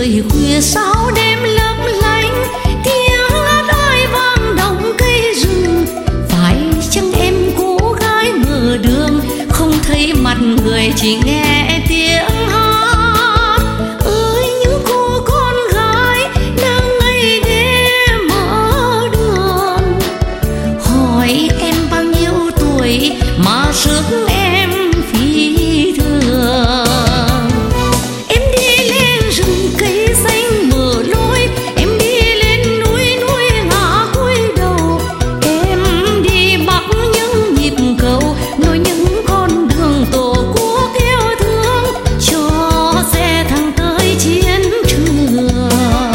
trời khuya sao đêm lấp lánh, tiếng hát ai vang động cây rừng. Phải chăng em cô gái mở đường, không thấy mặt người chỉ nghe tiếng hát. Ơi những cô con gái đang ngày đêm mở đường, hỏi em bao nhiêu tuổi mà sức em phi thường. Em đi lên rừng cây xanh mở lối, em đi lên núi núi ngả cúi đầu. Em đi bắc những nhịp cầu, nối những con đường tổ quốc yêu thương cho xe thẳng tới chiến trường.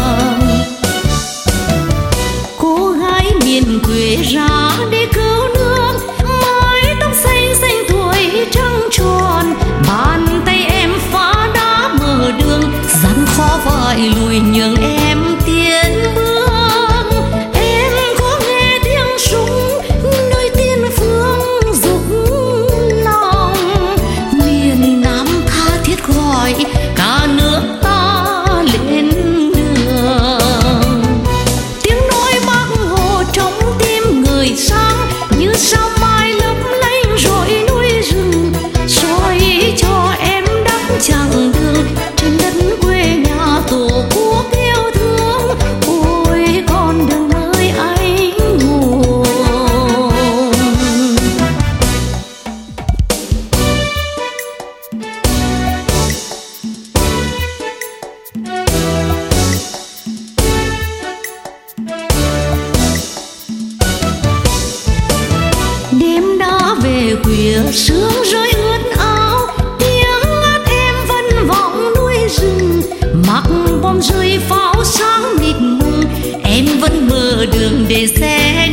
Cô gái miền quê ra để cứu nước, mái tóc xanh xanh tuổi trăng tròn. Bàn tay em phá đá mở đường, gian khó phải lùi nhường em tiến bước. Em có nghe tiếng súng nơi tiên phương dục lòng, miền Nam tha thiết gọi cả nước ta lên đường. Tiếng nói Bác Hồ trong tim người sáng, như sao mai lấp lánh rọi núi rừng, soi cho em đắp chặng đường trên đất quê nhà tổ quốc yêu thương. Ôi con đường ơi anh hùng. Đêm đã về khuya sương rơi ướt áo, tiếng hát em vân vọng núi rừng. Mặc bom rơi pháo sáng mịt mùng, em vẫn mở đường để xe